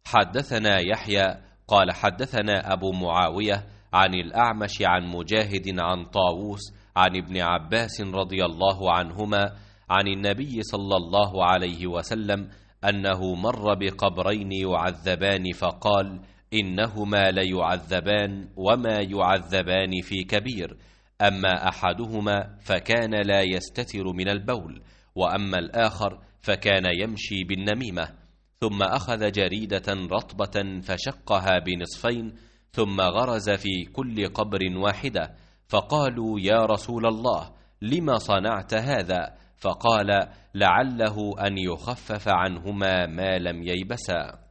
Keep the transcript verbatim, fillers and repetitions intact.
حدثنا يحيى قال حدثنا أبو معاوية عن الأعمش عن مجاهد عن طاووس عن ابن عباس رضي الله عنهما عن النبي صلى الله عليه وسلم أنه مر بقبرين يعذبان فقال: إنهما ليعذبان وما يعذبان في كبير، أما أحدهما فكان لا يستتر من البول، وأما الآخر فكان يمشي بالنميمة. ثم أخذ جريدة رطبة فشقها بنصفين، ثم غرز في كل قبر واحدة، فقالوا: يا رسول الله، لما صنعت هذا؟ فقال: لعله أن يخفف عنهما ما لم ييبسا.